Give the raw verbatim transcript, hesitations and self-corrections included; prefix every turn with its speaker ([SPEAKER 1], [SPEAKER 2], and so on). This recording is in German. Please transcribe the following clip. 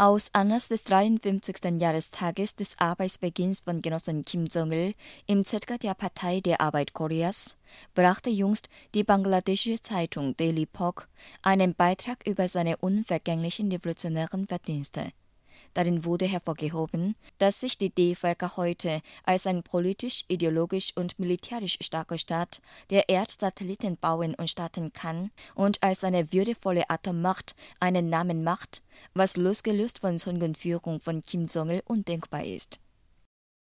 [SPEAKER 1] Aus Anlass des dreiundfünfzigsten Jahrestages des Arbeitsbeginns von Genossen Kim Jong-il im Zentrum der Partei der Arbeit Koreas brachte jüngst die bangladeschische Zeitung Daily Epoch einen Beitrag über seine unvergänglichen revolutionären Verdienste. Darin wurde hervorgehoben, dass sich die D-Völker heute als ein politisch, ideologisch und militärisch starker Staat, der Erdsatelliten bauen und starten kann und als eine würdevolle Atommacht einen Namen macht, was losgelöst von Songenführung von Kim Jong-il undenkbar ist.